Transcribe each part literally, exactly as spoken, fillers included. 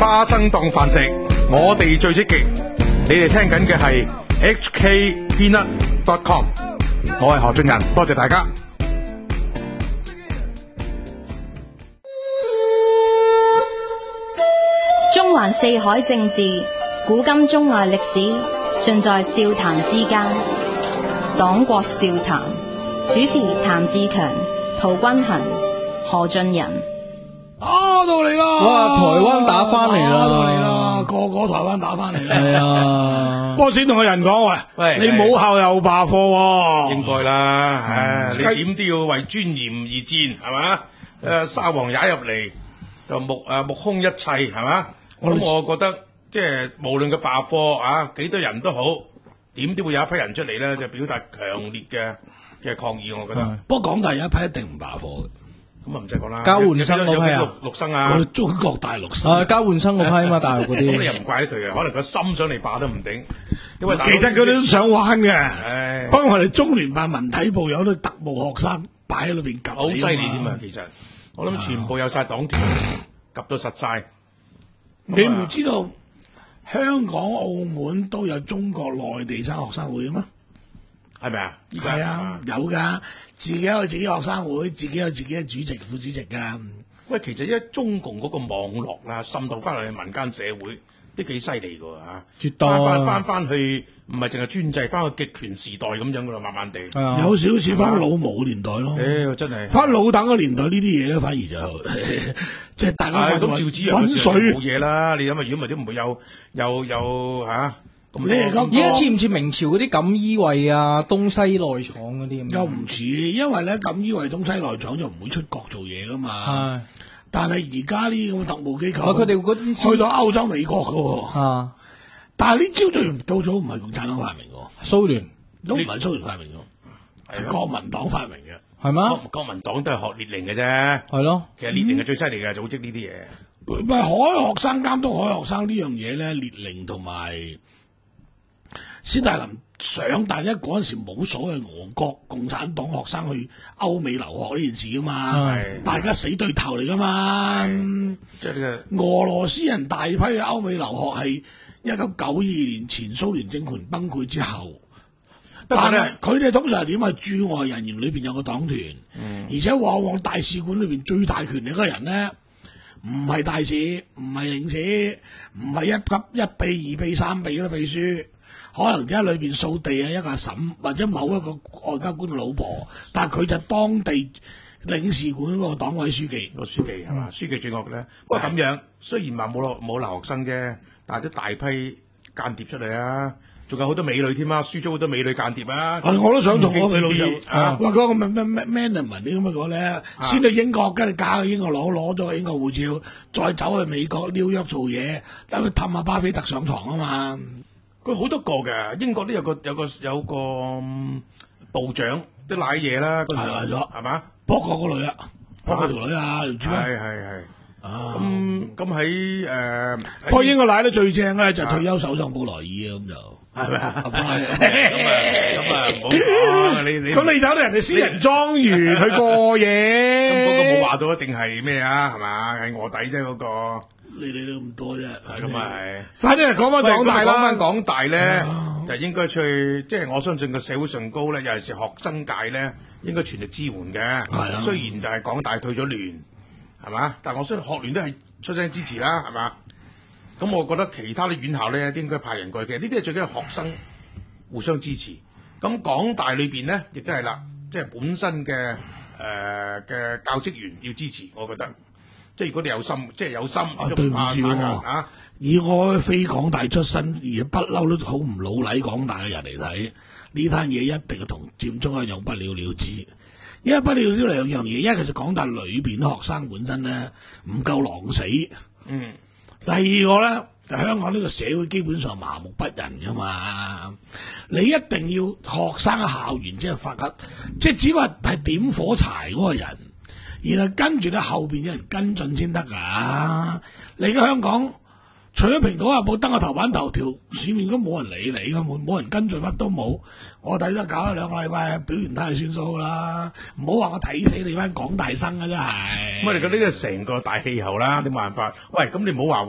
花生當飯食，我哋最積極。你哋聽緊嘅係 H K Peanut dot com， 我係何俊仁，多謝大家。 中環四海政治，古今中外歷史，盡在笑談之間。黨國笑談，主持譚志強、陶君行、何俊仁。 啊，到嚟啦！ 哇，台灣打翻嚟啦！ 到嚟啦，個個台灣打翻嚟啦！ 係啊， 波士同個人講喂， 喂， 你母校又罷課喎， 應該啦，唉，你點都要為尊嚴而戰，係嘛？誒，沙皇踩入嚟就目誒目空一切，係嘛？咁我覺得即係無論佢罷課啊，幾多人都好，點都會有一批人出嚟咧，就表達強烈嘅嘅抗議。我覺得。 不過港大有一批一定唔罷課嘅。 咁啊唔使講啦， 交換生嗰批啊， 陸生啊， 佢中國大陸生啊，交換生嗰批嘛，大陸嗰啲。 咁你又唔怪得佢嘅，可能佢心想嚟罷都唔定。因為其實佢哋都想玩嘅。 唉， 不過我哋中聯辦文體部有啲特務學生擺喺裏邊夾， 好犀利添啊！其實我諗全部有晒黨團夾到實晒。 你唔知道香港、澳門都有中國內地生學生會嘅咩？ 係咪啊？ 係啊，有噶，自己有自己學生會，自己有自己嘅主席、副主席噶。 喂，其實因為中共嗰個網絡啦，滲透翻嚟民間社會，都幾犀利噶嚇。 絕對翻翻翻翻去，唔係淨係專制，翻去極權時代咁樣噶啦，慢慢地。 啊、 有少少似翻老毛年代咯。 誒、哎，真係。翻老鄧嘅年代呢啲嘢咧，反而就即係大家咁照子揾水冇嘢啦。你諗下，如果唔係都唔會有有有嚇。 你而家而家似唔似明朝嗰啲錦衣衛啊、東西內廠嗰啲咁？ 又唔似，因為咧錦衣衛東西內廠就唔會出國做嘢噶嘛。但係而家呢啲咁嘅特務機構， 佢哋嗰啲去到歐洲、美國噶喎。 啊！ 但係呢招最到早唔係共產黨發明嘅， 蘇聯都唔係蘇聯發明嘅，係國民黨發明嘅。 係嗎？ 國民黨都係學列寧嘅啫。 係咯， 其實列寧係最犀利嘅組織呢啲嘢。 唔係海學生監督海學生呢樣嘢咧，列寧同埋斯大林想，但係嗰陣時冇所謂俄國共產黨學生去歐美留學呢件事噶嘛，大家死對頭嚟噶嘛。 即係呢個俄羅斯人大批去歐美留學係一九九二年前蘇聯政權崩潰之後，但係佢哋通常係點係駐外人員裏邊有個黨團，嗯、而且往往大使館裏邊最大權力嗰個人咧，唔係大使，唔係領事，唔係一級一秘、二秘、三秘嗰啲秘書。可能喺裏邊掃地啊，一個阿嬸或者某一個外交官嘅老婆，但係佢就當地領事館嗰個黨委書記， 個書記係嘛？書記最惡嘅咧。不過咁樣，雖然話冇留冇留學生啫，但係都大批間諜出嚟啊！仲有好多美女添啊，輸咗好多美女間諜啊！ 我都想做嗰個美女啊！ 哇，嗰個咩咩咩 Mandarin 啲咁嘅嗰咧，先去英國，跟住嫁去英國佬，攞咗個英國護照，再走去美國紐約做嘢，等佢氹下巴菲特上床啊嘛！ 佢好多個嘅，英國都有個有個有個、嗯、部長都賴嘢啦，嗰陣時咗係嘛？ 博過個女啊，博過條女啊，唔知咩？ 係係係。咁咁喺誒， 不過英國賴得最正咧，就退休首相布萊爾啊，咁就係咪啊？咁啊咁啊，唔好講你你。 咁你走到人哋私人莊園去過夜， 咁嗰個冇話到一定係咩啊？係嘛？係臥底啫嗰個。 你哋都咁多啫， 咁啊係。 反正係講翻港大啦。 講翻港大咧，就應該出去，即係我相信個社會上高咧，尤其是學生界咧，應該全力支援嘅。係啊。雖然就係港大退咗聯，係嘛？但係我相信學聯都係出聲支持啦，係嘛？咁我覺得其他啲院校咧，應該派人過去嘅。呢啲係最緊要學生互相支持。咁港大裏邊咧，亦都係啦，即係本身嘅誒嘅教職員要支持，我覺得。即係如果你有心，即係有心， 啊對唔住喎，以我非港大出身而不嬲都好唔老禮港大嘅人嚟睇，呢單嘢一定係同佔中一樣不了了之。因為不了了之兩樣嘢，一係就港大裏邊學生本身咧唔夠狼死，嗯。第二個咧就香港呢個社會基本上麻木不仁噶嘛，你一定要學生嘅校園即係發覺，即係只話係點火柴嗰個人。然後跟住咧後邊有人跟進先得噶。你而家香港除咗蘋果日報登個頭版頭條，市面都冇人理你噶，冇冇人跟進，乜都冇。我睇得搞一兩個禮拜，表現睇係算數啦。唔好話我睇死你班港大生啊，真係。 咁你覺得呢個成個大氣候啦，你冇辦法。喂，咁你唔好話喎，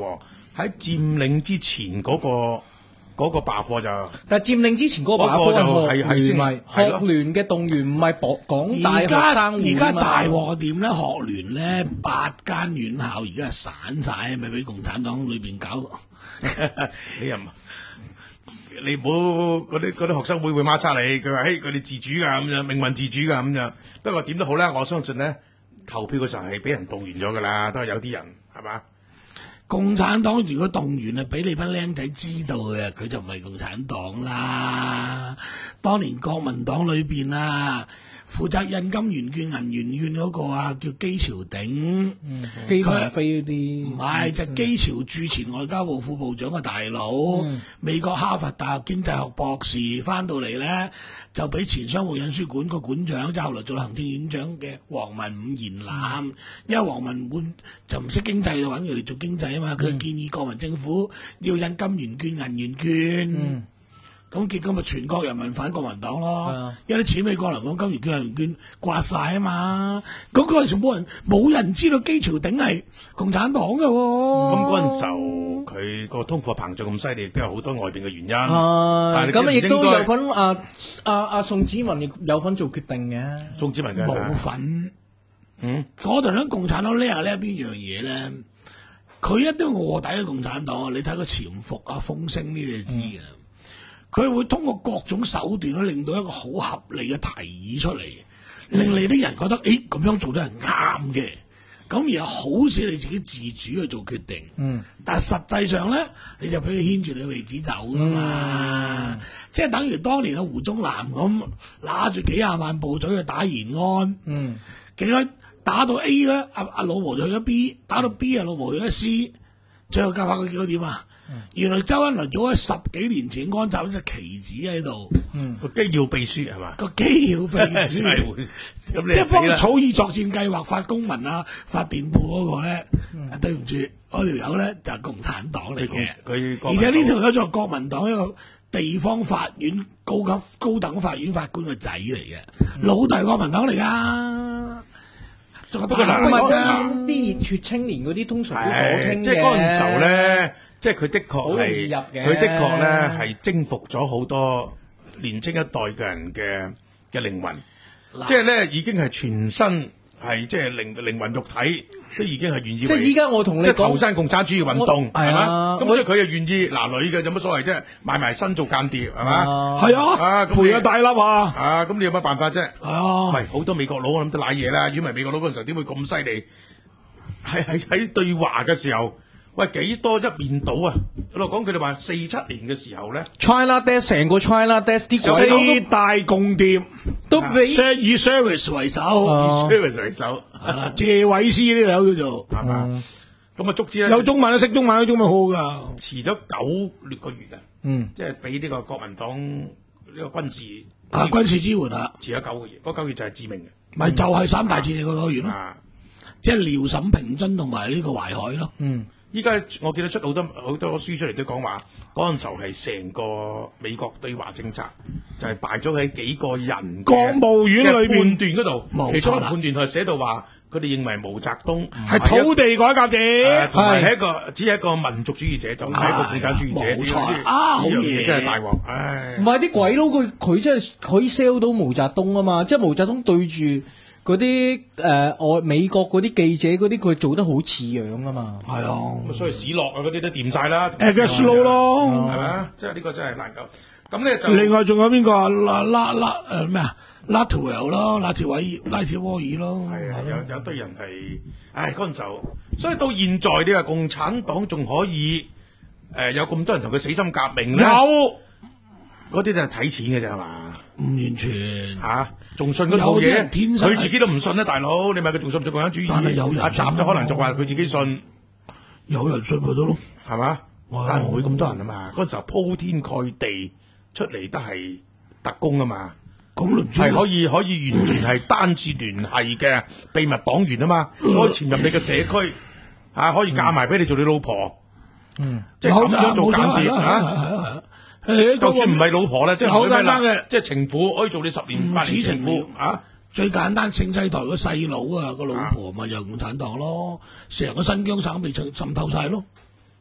喺佔領之前嗰、個。嗰個罷課就， 但係佔領之前嗰個罷課就係係學聯學聯嘅動員，唔係博港大學生會。 而家大鑊點咧？學聯咧八間院校而家係散晒，咪俾共產黨裏邊搞。 你又唔，你唔好嗰啲嗰啲學生會會孖叉你，佢話嘿佢哋自主㗎咁樣，命運自主㗎咁樣。不過點都好啦，我相信咧投票嘅時候係俾人動員咗㗎啦，都係有啲人係嘛。 共產黨如果動員啊，俾你班僆仔知道嘅，佢就唔係共產黨啦。當年國民黨裏邊啊，負責印金圓券、銀圓券嗰個啊，叫姬朝鼎， 姬鵬飛嗰啲， 唔係就姬朝駐前外交部副部長嘅大佬，嗯、美國哈佛大學經濟學博士，翻到嚟咧就俾前商務印書館個館長，即係後來做行政院長嘅黃文武延攬，嗯、因為黃文武就唔識經濟，就揾佢哋做經濟啊嘛，佢、嗯、建議國民政府要印金圓券、銀圓券。嗯咁結果咪全國人民反國民黨咯，因為啲錢美國嚟講，金圓券、銀圓券刮晒啊嘛，咁嗰陣時冇人冇人知道姬朝鼎係共產黨嘅喎。咁嗰陣時候佢個通貨膨脹咁犀利，都有好多外邊嘅原因。 啊，咁亦都有份啊啊啊宋子文亦有份做決定嘅。 宋子文嘅冇份。嗯，嗰陣咧共產黨叻啊叻邊樣嘢咧？佢一啲臥底嘅共產黨啊！你睇個潛伏啊、風聲呢啲你知嘅。嗯佢會通過各種手段咧，令到一個好合理嘅提議出嚟，令你啲人覺得，誒咁樣做都係啱嘅。咁而係好使你自己自主去做決定。嗯。但係實際上咧，你就俾佢牽住你鼻子走噶嘛。嗯、即係等於當年嘅胡宗南咁，拿住幾廿萬部隊去打延安。嗯。結果打到 A 咧，阿阿老毛就去咗 B， 打到 B 啊老毛去咗 C， 最後教下佢結果點啊？原來周恩來早喺十幾年前安插咗隻棋子喺度， 個機要秘書係嘛？ 個機要秘書，即係幫佢草擬作戰計劃、發公文啊、發電報嗰個咧。嗯、對唔住，嗰條友咧就係共產黨嚟嘅，佢而且呢條友就係國民黨一個地方法院高級高等法院法官嘅仔嚟嘅，嗯、老大國民黨嚟噶。 不過嗱，啲熱血青年嗰啲通常都左傾嘅， 即係嗰陣時候咧。即係佢的確係，佢的確咧係征服咗好多年青一代嘅人嘅嘅靈魂，即係咧已經係全身係即係靈靈魂肉體都已經係願意。即係依家我同你講， 即係投身共產主義運動係嘛？咁所以佢又願意嗱女嘅有乜所謂啫？賣埋身做間諜係嘛？ 係啊，賠啊大粒啊！ 啊咁你有乜辦法啫？係啊，唔係好多美國佬我諗都賴嘢啦。如果唔係美國佬嗰陣時候點會咁犀利？係係喺對華嘅時候。喂，幾多一面倒啊！我講佢哋話四七年嘅時候咧 ，China Desk 成個 China Desk 啲四大共諜都俾以 service 為首， 以 service 為首。 謝偉思呢個叫做係嘛？咁啊，足之咧有中文都識中文，中文好噶。 遲咗九六個月啊，嗯，即係俾呢個國民黨呢個軍事啊軍事支援啊， 遲咗九個月，嗰九個月就係致命嘅， 咪就係三大戰役嗰個月咯，即係遼瀋平津同埋呢個淮海咯，嗯。 依家我記得出好多好多書出嚟都講話，嗰陣時候係成個美國對華政策就係敗咗喺幾個人國務院裏邊判斷嗰度，其中判斷係寫到話，佢哋認為毛澤東係土地改革者， 同埋係一個只係一個民族主義者，就唔係一個共產主義者。 冇錯啊，好嘢真係大鑊，唉！ 唔係啲鬼佬佢佢真係可以 sell 到毛澤東啊嘛，即係毛澤東對住。嗰啲誒外美國嗰啲記者嗰啲佢做得好似樣啊嘛， 係啊， 所以史諾啊嗰啲都掂晒啦 ，Eggers 咯， 係咪啊？即係呢個真係難夠。咁咧就另外仲有邊個啊？拉拉拉誒咩啊？拉圖爾咯，拉條偉拉條沃爾咯， 係啊，有有堆人係，唉嗰陣時候，所以到現在你話共產黨仲可以誒有咁多人同佢死心革命咧？ 有。 嗰啲就係睇錢嘅啫係嘛？ 唔完全嚇，仲、啊、信嗰套嘢，佢自己都唔信啦，大佬。你問佢仲信唔信共產主義？ 但係有人阿習就可能就話佢自己信， 有人信咪得咯， 係嘛？ 哇但係唔會咁多人啊嘛。嗰陣時候鋪天蓋地出嚟都係特工啊嘛， 咁係可以可以完全係單次聯繫嘅秘密黨員啊嘛，可以潛入你嘅社區嚇、啊，可以嫁埋俾你做你老婆，嗯，即係咁樣做間諜嚇。就算唔係老婆咧，即係好簡單嘅， 即係情婦可以做你十年八年情婦啊！ 最簡單，姓西台個細佬啊，個老婆咪又共產黨咯，成個新疆省被滲透晒咯。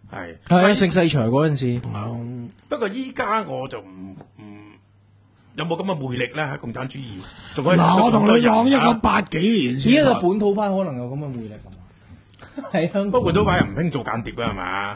係係盛世才嗰陣時。 嗯不過依家我就唔唔有冇咁嘅魅力咧？喺共產主義仲可以嗱，我同你講一九個八幾年先。 依家個本土派可能有咁嘅魅力㗎嘛？係香港不過本土派又唔興做間諜㗎係嘛？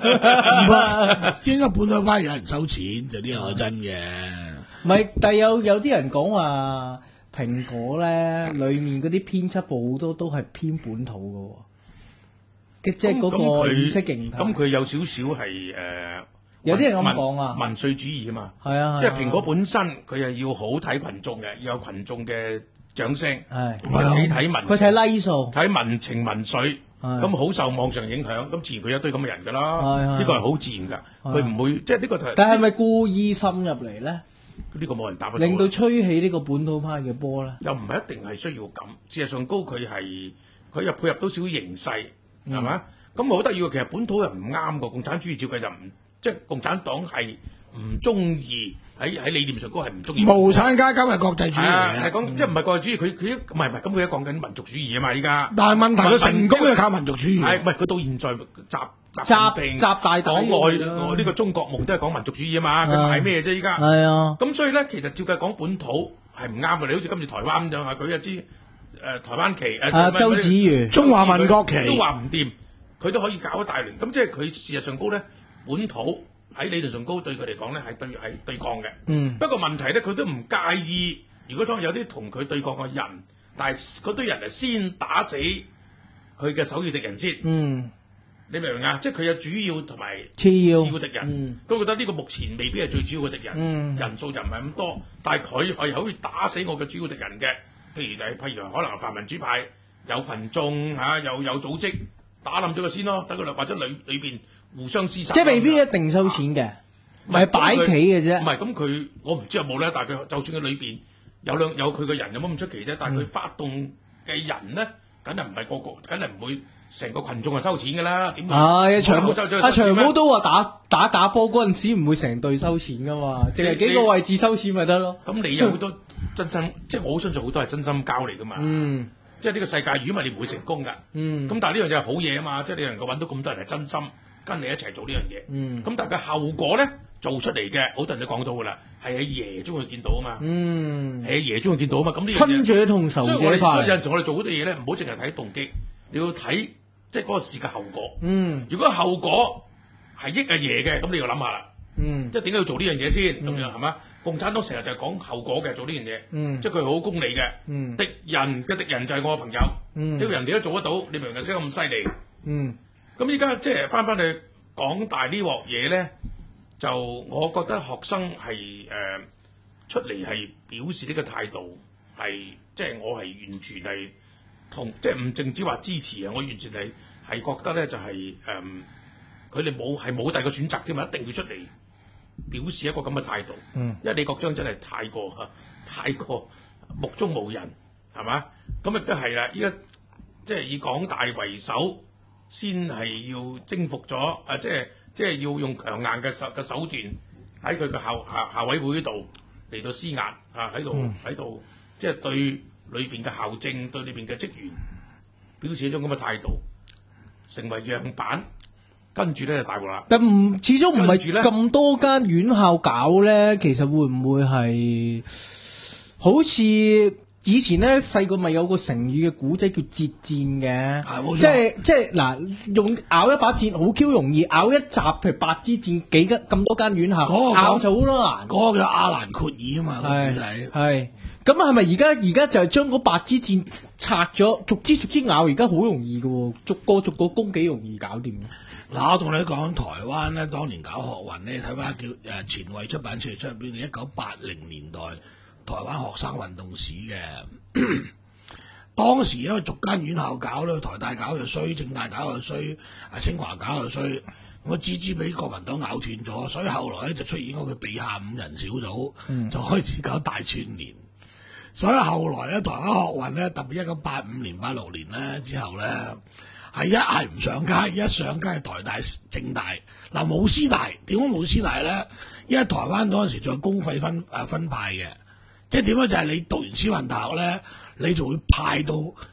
應該本土派有人收錢，就呢樣係真嘅。 唔係，但係有有啲人講話蘋果咧，裡面嗰啲編輯部好多都係偏本土嘅喎，即係嗰個意識形態。 咁佢有少少係誒， 有啲人咁講啊， 民粹主義啊嘛。 係啊， 即係蘋果本身佢係要好睇群眾嘅，要有群眾嘅掌聲。 係你睇民， 佢睇 like 數， 睇民情民粹。咁好受網上影響，咁自然佢有一堆咁嘅人㗎啦。呢個係好自然㗎，佢唔會即係呢個。 但係咪故意滲入嚟咧？ 呢個冇人答得到。 令到吹起呢個本土派嘅波咧？ 又唔係一定係需要咁。事實上高佢係佢又配合到少少形勢，係嘛？咁好得意喎。其實本土人唔啱㗎，共產主義照計就唔即係共產黨係唔中意喺喺理念上高係唔中意。 無產階級係國際主義嚟係講即係唔係國際主義？佢佢唔係唔係咁佢而家講緊民族主義啊嘛！依家。 但係問題佢成功就靠民族主義。 係唔係佢到現在習習習習大大講外呢個中國夢都係講民族主義啊嘛！佢賣咩啫依家？ 係啊。 咁所以咧，其實照計講本土係唔啱嘅。你好似今次台灣咁樣啊，佢一支誒台灣旗誒。 啊，周子瑜中華民國旗都話唔掂，佢都可以搞一大輪。咁即係佢事實上高咧，本土喺理論上高對佢嚟講咧係對係對抗嘅。 嗯。 不過問題咧，佢都唔介意。如果當有啲同佢對抗嘅人，但係嗰堆人係先打死佢嘅首要敵人先。 嗯。 你明唔明啊？即係佢有主要同埋次要敵人，咁、嗯、覺得呢個目前未必係最主要嘅敵人， 嗯、 人數就唔係咁多，但係佢係可以打死我嘅主要敵人嘅。譬如就係譬如可能係泛民主派有群眾嚇、啊，有有組織打冧咗佢先咯，等佢哋或者裏裏邊互相廝殺。 即係未必一定收錢嘅，唔係擺企嘅啫。 唔係咁佢，我唔知有冇咧，但係佢就算佢裏邊有兩有佢嘅人有冇咁出奇啫？但係佢發動嘅人咧，梗係唔係個個，梗係唔會。成個群眾係收錢㗎啦，點會？ 係長毛阿長毛都話打打假波嗰陣時唔會成隊收錢㗎嘛，淨係幾個位置收錢咪得咯。 咁你有好多真心，即係我好相信好多係真心交嚟㗎嘛。 嗯， 即係呢個世界，如果唔係你唔會成功㗎。 嗯， 咁但係呢樣嘢係好嘢啊嘛，即係你能夠揾到咁多人係真心跟你一齊做呢樣嘢。 嗯， 咁但係個後果咧做出嚟嘅，好多人都講到㗎啦，係阿爺中意見到啊嘛。 嗯， 係阿爺中意見到啊嘛。咁呢樣嘢親者痛仇者快。 所以有陣時我哋做好多嘢咧，唔好淨係睇動機。你要睇即係嗰個事嘅後果。 嗯， 如果後果係益阿爺嘅，咁你要諗下啦。 嗯， 即係點解要做呢樣嘢先？咁樣係嘛？共產黨成日就係講後果嘅，做呢樣嘢。 嗯， 即係佢好功利嘅。 嗯，敵人嘅敵人就係我嘅朋友。 嗯， 呢個人哋都做得到，你明唔明先咁犀利？ 嗯， 咁依家即係翻返去港大呢鑊嘢咧，就我覺得學生係誒、呃、出嚟係表示呢個態度係，即係我係完全係。同即係唔淨止話支持啊！我完全係係覺得咧就係、是、誒，佢哋冇係冇第二個選擇添嘛，一定要出嚟表示一個咁嘅態度。 嗯， 因為李國章真係太過嚇，太過目中無人係嘛？咁亦都係啦。依家即係以港大為首，先係要征服咗啊！即係即係要用強硬嘅手嘅手段喺佢嘅校校校委會度嚟到施壓啊！喺度喺度即係對。裏邊嘅校政對裏邊嘅職員表示一種咁嘅態度，成為樣板，跟住咧就大鑊啦。 但唔始終唔係咁多間院校搞咧，其實會唔會係好似以前咧細個咪有個成語嘅古仔叫折戰嘅，即係即係嗱，用咬一把箭好 Q 容易，咬一集譬如八支箭，幾間咁多間院校咬就好多難。 嗰個叫阿蘭闊爾啊嘛， 係係。咁係咪而家而家就係將嗰八支箭拆咗，逐支逐支咬，而家好容易嘅喎，逐個逐個攻幾容易搞掂。 嗱，我同你講台灣咧，當年搞學運咧，睇翻叫誒前衛出版社出邊嘅一九八零年代台灣學生運動史嘅。當時因為逐間院校搞咧，台大搞又衰，政大搞又衰，啊清華搞又衰，我支支俾國民黨咬斷咗，所以後來咧就出現嗰個地下五人小組，嗯、就開始搞大串聯。所以後來咧，台灣學運咧，特別一九八五年、八六年咧之後咧，係一係唔上街，一上街係台大、政大，嗱冇師大，點解冇師大咧？因為台灣嗰陣時仲有公費分誒分派嘅，即係點樣就係你讀完師範大學咧，你就會派到誒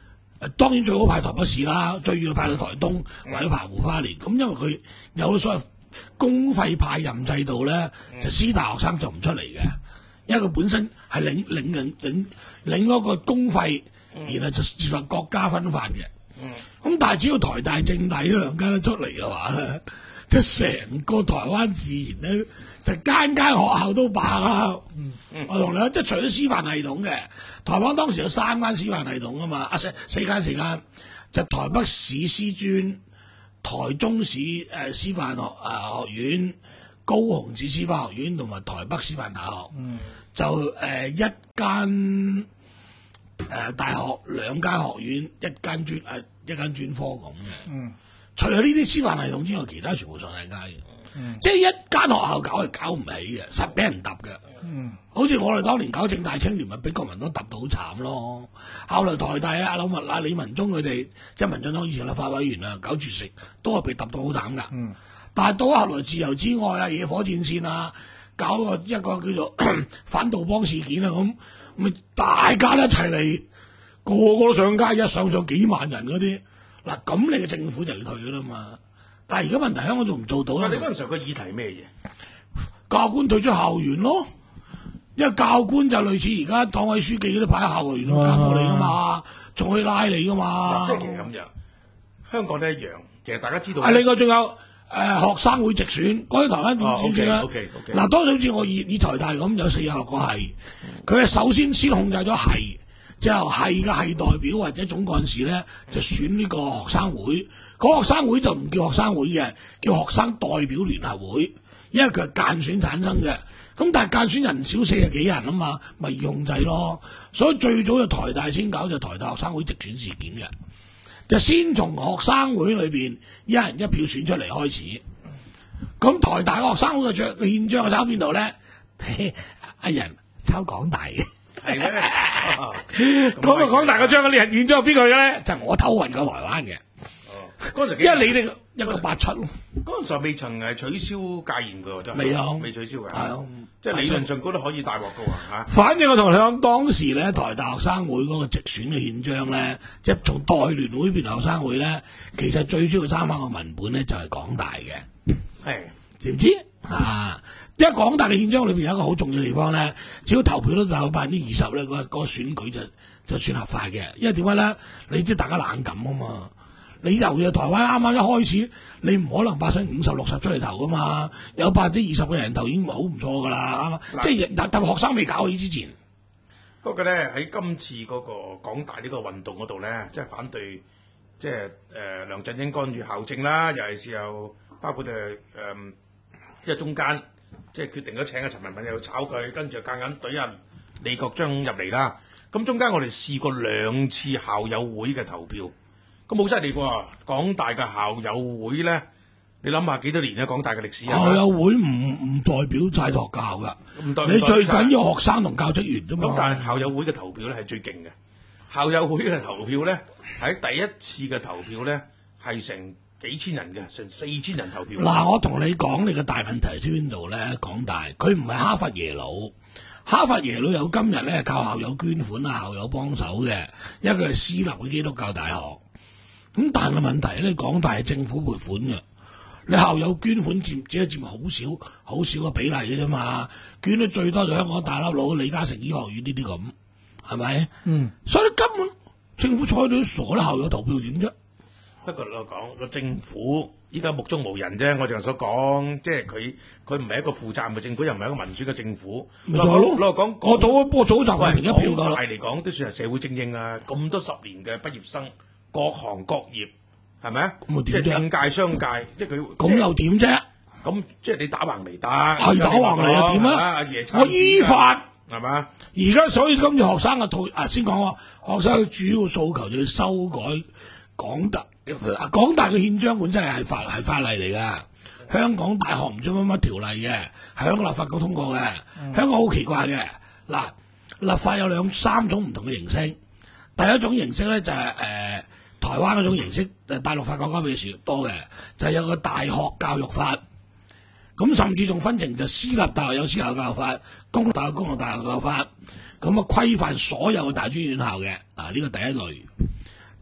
當然最好派台北市啦，最遠派到台東或者澎湖花蓮。咁因為佢有咗所謂公費派任制度咧，就私大學生就唔出嚟嘅，因為佢本身係領領領領領嗰個公費，然後就接受國家分發嘅。咁但係只要台大政大呢兩間都出嚟嘅話咧，即係成個台灣自然咧就間間學校都罷啦。嗯嗯、我同你講，即係除咗師範系統嘅，台灣當時有三間師範系統啊嘛，啊四四間四間，就台北市師專、台中市誒、呃、師範學誒、呃、學院、高雄市師範學院同埋台北師範大學，嗯、就誒、呃、一間誒、呃、大學、兩間學院、一間專誒、呃、一間專科咁嘅。嗯、除咗呢啲師範系統之外，其他全部上大街嘅。嗯、即係一間學校搞係搞唔起嘅，實俾人揼嘅。嗯、好似我哋當年搞政大青年，咪俾國民黨揼到好慘咯。後來台大啊、柳文啊、李文忠佢哋，即係民進黨以前立法委員啊，搞絕食都係被揼到好慘噶。嗯、但係到後來自由之外啊、野火戰線啊，搞個一個叫做反杜邦事件啊，咁咪大家一齊嚟，個個都上街，一上上幾萬人嗰啲，嗱咁你嘅政府就要退噶啦嘛。但係而家問題香港仲唔做到咧？ 但係你嗰陣時候個議題係咩嘢？ 教官退出校園咯，因為教官就類似而家黨委書記嗰啲派喺校園度監我你噶嘛，仲可以拉你噶嘛。 即係其實咁樣，香港都一樣。其實大家知道。 啊，另外仲有誒、呃、學生會直選，嗰啲台灣點點算啊？嗱，當好似我以以台大咁有四十六個系，佢係首先先控制咗系，之後系嘅系代表或者總幹事咧就選呢個學生會。嗰學生會就唔叫學生會嘅，叫學生代表聯合會，因為佢係間選產生嘅。咁但係間選人少四十幾人啊嘛，咪用制咯。所以最早就台大先搞就台大學生會直選事件嘅，就先從學生會裏邊一人一票選出嚟開始。咁台大學生會嘅著憲章係抄邊度咧？阿人抄港大嘅，係咩？講到港大嘅章嘅憲憲章係邊個嘅咧？就係、我偷運過台灣嘅。 嗰陣時， 因為你哋一個八七咯， 嗰陣時候未曾係取消戒嚴嘅，真係未有， 未取消嘅， 係啊， 即係理論上嗰度可以大鑊嘅喎嚇。 反正我同你講，當時咧台大學生會嗰個直選嘅憲章咧，即係從代聯會變學生會咧，其實最主要參考嘅文本咧就係港大嘅，係知唔知啊？因為港大嘅憲章裏邊有一個好重要嘅地方咧，只要投票都有百分之二十咧，嗰、嗰個選舉就就算合法嘅。因為點解咧？你知大家冷感啊嘛。你由嘅台灣啱啱一開始，你唔可能百分之五十六十出嚟投噶嘛，有百分之二十嘅人投已經好唔錯噶啦，啱嘛？即係特特學生未搞起之前。 不過咧喺今次嗰個港大呢個運動嗰度咧，即係反對，即係誒、呃、梁振英干預校政啦，尤其是又包括誒誒、呃，即係中間即係決定咗請阿陳文敏又炒佢，跟住夾硬懟阿李國章入嚟啦。咁中間我哋試過兩次校友會嘅投票。咁好犀利喎！港大嘅校友會咧，你諗下幾多年咧？港大嘅歷史啊！ 校友會唔唔代表晒學校噶， 唔代你最緊要學生同教職員啫嘛。 咁但係校友會嘅投票咧係最勁嘅，校友會嘅投票咧喺第一次嘅投票咧係成幾千人嘅，成四千人投票。 嗱，我同你講，你嘅大問題喺邊度咧？港大佢唔係哈佛耶魯，哈佛耶魯有今日咧靠校友捐款啊，校友幫手嘅，因為佢係私立嘅基督教大學。咁但係問題咧，港大係政府撥款嘅，你校友捐款佔只係佔好少好少嘅比例嘅啫嘛，捐得最多就香港大粒佬李嘉誠醫學院呢啲咁，係咪？嗯，所以根本政府睬到傻啦，校友投票點啫？ 不過我講個政府依家目中無人啫，我淨係所講，即係佢佢唔係一個負責任嘅政府，又唔係一個民主嘅政府。 咪就係咯， 攞講我早我早就係一票㗎啦。 大嚟講都算係社會精英啊，咁多十年嘅畢業生。各行各業係咪啊？即係政界、商界，即係佢咁又點啫？ 咁即係你打橫嚟係打， 打橫嚟又點啊？ 阿爺我依法係嘛？ 而家所以今次學生嘅套啊，先講喎，學生嘅主要訴求就要修改港大，港大嘅憲章本身係法係法例嚟㗎。香港大學唔知乜乜條例嘅，係香港立法局通過嘅。嗯、香港好奇怪嘅，嗱，立法有兩三種唔同嘅形式。第一種形式咧就係、是、誒。呃台灣嗰種形式，誒大陸法國家比較少多嘅，就係、是、有個大學教育法，咁甚至仲分成就私立大學有私立教育法，公立大學公立大學教育法，咁啊規範所有嘅大專院校嘅，啊呢個第一類。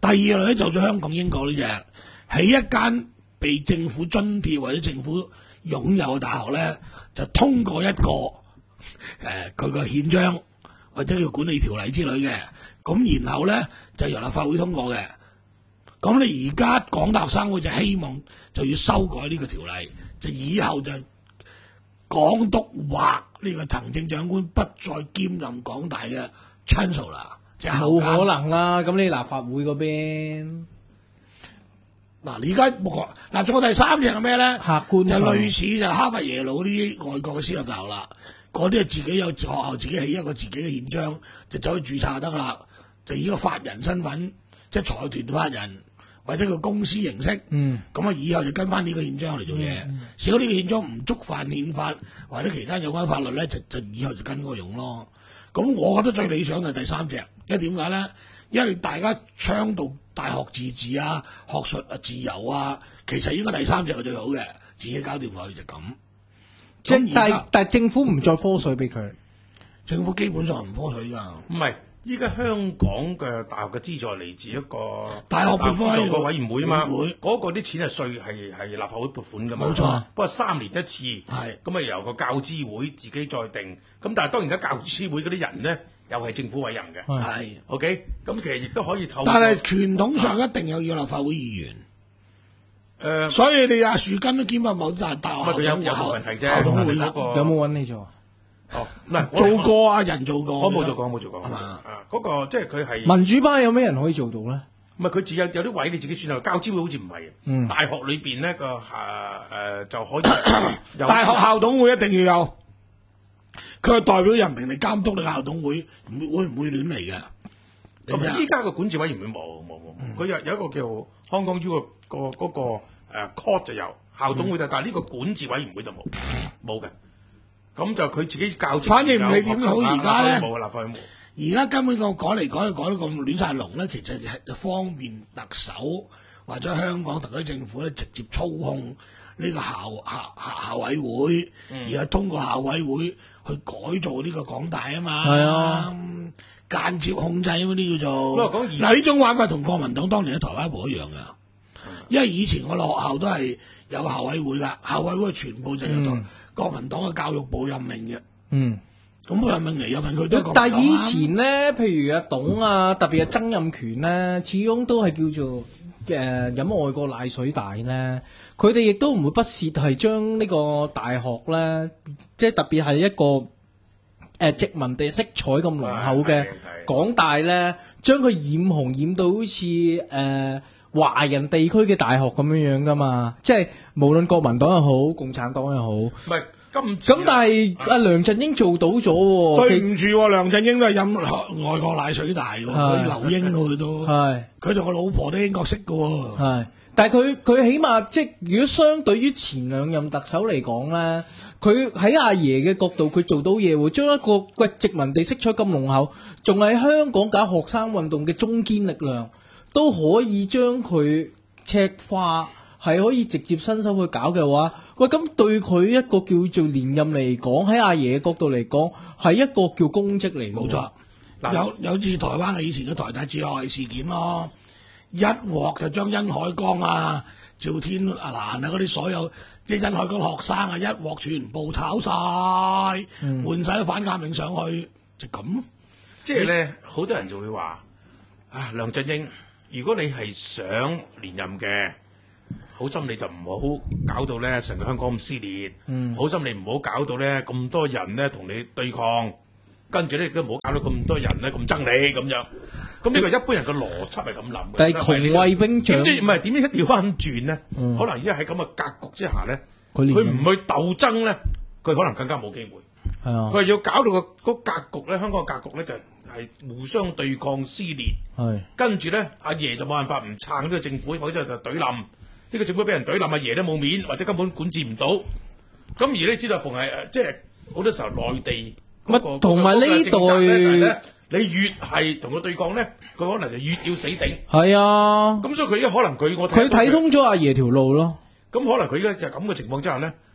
第二樣咧，就算香港、英國呢只，起一間被政府津貼或者政府擁有嘅大學咧，就通過一個誒佢個憲章或者叫管理條例之類嘅，咁然後咧就由立法會通過嘅。咁你而家港大學生會就希望就要修改呢個條例，就以後就港督或呢個行政長官不再兼任港大嘅 chancellor 啦，即係冇可能啦。咁你立法會嗰邊嗱，而家冇講嗱，仲有第三隻係咩咧？ 客觀就類似就哈佛耶魯啲外國嘅私立大學啦，嗰啲係自己有學校自己起一個自己嘅憲章，就走去註冊得啦，就以個法人身份，即係財團法人。或者個公司形式，咁啊、嗯、以後就跟翻呢個憲章嚟做嘢。如果呢個憲章唔觸犯憲法或者其他有關法律咧，就就以後就跟嗰個用咯。咁我覺得最理想就係第三隻，因為點解咧？因為大家倡導大學自治啊、學術啊、自由啊，其實應該第三隻係最好嘅，自己搞掂佢就咁。 即係但但係政府唔再科水俾佢， 政府基本上唔科水㗎。 唔係。依家香港嘅大學嘅資助嚟自一個大學撥款個委員會啊嘛， 會嗰個啲錢係稅係係立法會撥款㗎嘛， 冇錯。 不過三年一次， 係咁啊由個教資會自己再定，咁但係當然而家教資會嗰啲人咧又係政府委任嘅， 係 OK，咁其實亦都可以透過。 但係傳統上一定有要立法會議員。 誒， 所以你阿樹根都兼任某大大學， 佢有有冇問題啫？ 校董會嗰個有冇揾你做？ 哦，唔係做過啊，人做過。 我冇做過，我冇做過。 係嘛？ 啊，嗰個即係佢係民主派有咩人可以做到咧？ 唔係佢自有有啲位你自己選啊，教資會好似唔係。 嗯。 大學裏邊咧個誒誒就可以。 大學校董會一定要有，佢係代表人民嚟監督你校董會，唔會會唔會亂嚟嘅？ 咁依家個管治委員會冇冇冇，佢有有一個叫香港 U 個個嗰個誒 court 就有校董會就，但係呢個管治委員會就冇冇嘅。咁就佢自己教， 反正唔理點好，而家咧冇立法會冇。 而家根本個改嚟改去改到咁亂晒龍咧，其實係方便特首或者香港特區政府咧直接操控呢個校校校校委會，嗯、而係通過校委會去改造呢個港大啊嘛。 係啊， 間接控制嗰啲叫做。 不過講嗱呢種玩法同國民黨當年喺台灣部一樣噶，因為以前我哋學校都係有校委會噶，校委會全部就由國民黨嘅教育部任命嘅。嗯。咁任命嚟任命佢都係國民黨。 但係以前咧，譬如阿董啊，特別係曾蔭權咧，始終都係叫做誒飲、呃、外國奶水大咧。佢哋亦都唔會不屑係將呢個大學咧，即係特別係一個誒、呃、殖民地色彩咁濃厚嘅港大咧，將佢染紅染到好似誒、呃、華人地區嘅大學咁樣樣噶嘛。即係無論國民黨又好，共產黨又好。唔係。 咁但係阿梁振英做到咗喎， 對唔住，梁振英都係飲外國奶水大喎，佢劉英佢都係，佢同個老婆都英國識嘅喎， 係，但係佢佢起碼即係如果相對於前兩任特首嚟講咧，佢喺阿爺嘅角度佢做到嘢喎，將一個喂殖民地色彩咁濃厚，仲係香港搞學生運動嘅中堅力量，都可以將佢赤化。係可以直接伸手去搞嘅話，喂咁對佢一個叫做連任嚟講，喺阿爺嘅角度嚟講，係一個叫功績嚟嘅。 冇錯，有有似台灣嘅以前嘅台大哲學事件咯，一鑊就將殷海江啊、趙天阿蘭啊嗰啲所有即係殷海江學生啊，一鑊全部炒晒，嗯、換晒啲反革命上去，就咁。 即係咧，好多人就會話啊，梁振英，如果你係想連任嘅。好心你就唔好搞到咧成個香港咁撕裂，嗯、好心你唔好搞到咧咁多人咧同你對抗，跟住咧亦都唔好搞到咁多人咧咁憎你咁樣。咁呢個一般人嘅邏輯係咁諗嘅。 但係窮畏兵長， 點知唔係點樣一調翻轉咧？嗯、可能而家喺咁嘅格局之下咧，佢唔去鬥爭咧，佢可能更加冇機會。係啊，佢係要搞到個個格局咧，香港嘅格局咧就係互相對抗撕裂。係跟住咧，阿爺就冇辦法唔撐呢個政府，否則就懟冧。呢個政府俾人懟冧，阿爺都冇面，或者根本管治唔到。咁而你知道，逢係誒，即係好多時候內地乜同埋呢代， 你越係同佢對抗咧，佢可能就越要死頂。 係啊， 咁所以佢而家可能佢我佢睇通咗阿爺條路咯。 咁可能佢而家就咁嘅情況之下咧，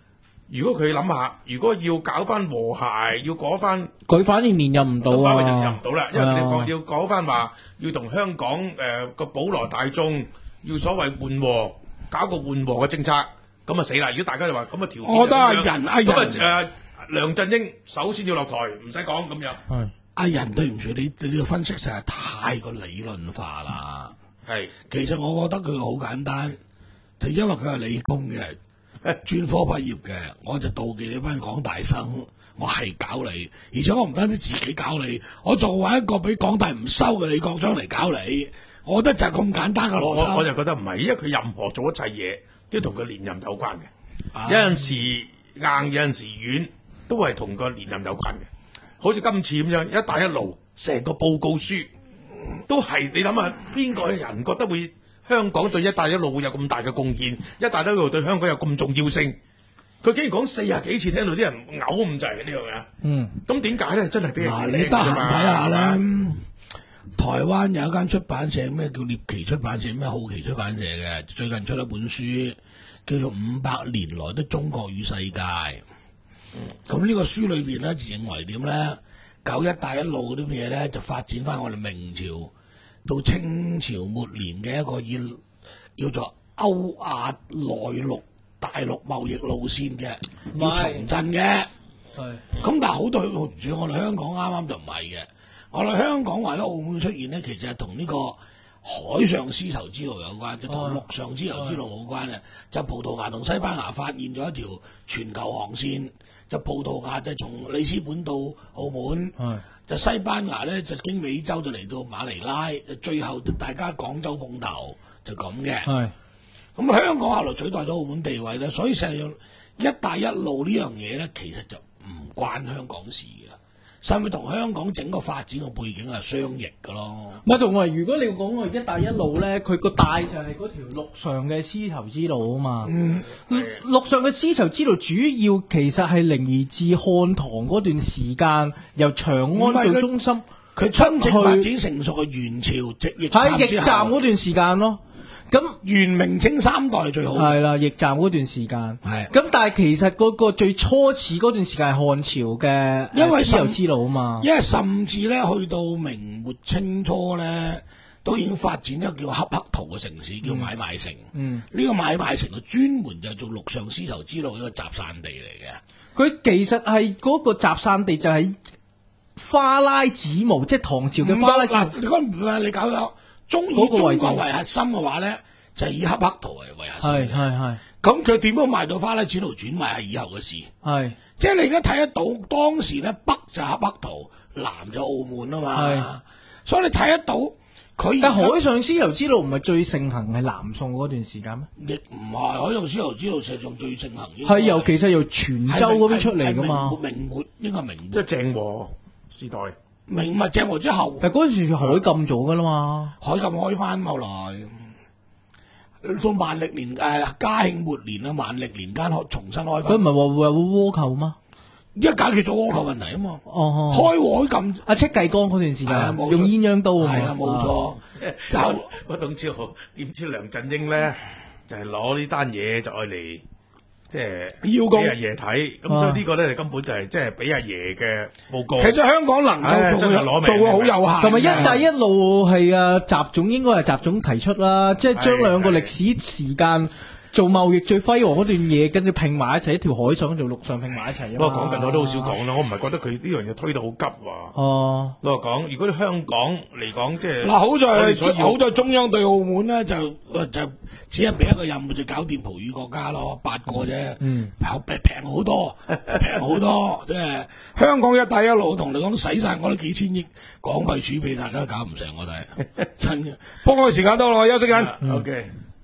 如果佢諗下，如果要搞翻和諧，要講翻， 佢反而連任唔到啊， 反而連任唔到啦，因為你講要講翻話，要同香港誒個普羅大眾要所謂緩和，搞個緩和嘅政策，咁啊死啦！如果大家就話咁啊條件， 我覺得阿仁阿仁咁啊誒梁振英首先要落台，唔使講咁樣。 係阿仁，對唔住你，你呢個分析實在太過理論化啦。係，其實我覺得佢好簡單，就因為佢係理工嘅。專科畢業嘅，我就妒忌你班港大生，我係搞你，而且我唔單止自己搞你，我作為一個俾港大唔收嘅李國章嚟搞你，我覺得就係咁簡單嘅邏輯。 我我就覺得唔係，因為佢任何做一切嘢都同佢連任有關嘅， 啊、 有陣時硬，有陣時軟，都係同個連任有關嘅。好似今次咁樣，一帶一路成個報告書都係你諗下，邊個人覺得會？香港對一帶一路會有咁大嘅貢獻，一帶一路對香港有咁重要性，佢竟然講四十幾次，聽到啲人嘔咁滯呢樣嘢。嗯，咁點解咧？真係俾人嗱，你得閒睇下咧，台灣有一間出版社，咩叫獵奇出版社，咩好奇出版社嘅，最近出咗本書，叫做《五百年來的中國與世界》。咁呢個書裏邊咧，就認為點咧？搞一帶一路嗰啲嘢咧，就發展翻我哋明朝到清朝末年嘅一個以叫做歐亞內陸大陸貿易路線嘅，要重振嘅。係。咁但係好多唔似我哋香港啱啱就唔係嘅。我哋香港或者澳門出現咧，其實係同呢個海上絲綢之路有關，就同陸上絲綢之路冇關嘅。就葡萄牙同西班牙發現咗一條全球航線，就葡萄牙就從里斯本到澳門。係。就西班牙咧就經美洲就嚟到馬尼拉，最後大家廣州碰頭就咁嘅。係，咁香港後來取代咗澳門地位咧，所以成日一帶一路呢樣嘢咧，其實就唔關香港事嘅，甚至同香港整個發展嘅背景係相逆嘅咯。 唔係同埋，如果你講個一帶一路咧，佢個帶就係嗰條陸上嘅絲綢之路啊嘛。嗯，陸上嘅絲綢之路主要其實係靈兒自漢唐嗰段時間，由長安做中心， 佢真正發展成熟嘅元朝直譯站喺驛站嗰段時間咯。咁元明清三代最好係啦，驛站嗰段時間係。咁但係其實嗰個最初始嗰段時間係漢朝嘅， 因為絲綢之路啊嘛。 因為甚至咧去到明末清初咧，都已經發展一個叫恰克圖嘅城市，叫買賣城。嗯，呢個買賣城就專門就係做陸上絲綢之路一個集散地嚟嘅。 佢其實係嗰個集散地就係花剌子模，即係唐朝嘅花剌子模。 你講唔係你搞咗。中以中國為核心嘅話咧，就係以恰克圖為為核心。係係係。咁佢點樣賣到花剌子模轉賣係以後嘅事。係。即係你而家睇得到，當時咧北就恰克圖，南就澳門啊嘛。係。所以你睇得到佢。 但海上絲綢之路唔係最盛行係南宋嗰段時間咩？ 亦唔係海上絲綢之路，實際上最盛行。 係由其實由泉州嗰邊出嚟噶嘛。 明末應該係明末。 即係鄭和時代。 明末鄭和之後， 但嗰陣時海禁咗噶啦嘛， 海禁開翻，後來到萬歷年誒嘉慶末年啊，萬歷年間開重新開翻。 佢唔係話會有倭寇嗎？ 而家解決咗倭寇問題啊嘛。 哦， 開海禁。 阿戚繼光嗰段時間用鴛鴦刀啊嘛。 係啊，冇錯。 就我董超豪，點知梁振英咧就係攞呢單嘢就愛嚟。即係要俾阿爺睇，咁所以呢個咧根本就係即係俾阿爺嘅報告。 其實香港能夠做嘅做嘅好有限。 同埋一帶一路係啊，習總應該係習總提出啦，即係將兩個歷史時間做貿易最輝煌嗰段嘢，跟住拼埋一齊，一條海上一條陸上拼埋一齊。 不過講近我都好少講啦，我唔係覺得佢呢樣嘢推得好急喎。哦，老實講，如果你香港嚟講，即係嗱，好在好在中央對澳門咧就就只係俾一個任務就搞掂葡語國家咯，八個啫，嗯，平好多，平好多，即係香港一帶一路同你講使晒我哋幾千億港幣儲備，大家都搞唔成，我睇真嘅。不過時間到啦，休息緊。 嗯、OK。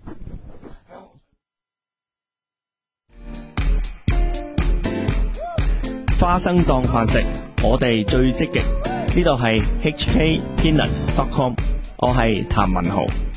花生當飯食，我哋最積極。呢度係 H K Peanut dot com， 我係譚文豪。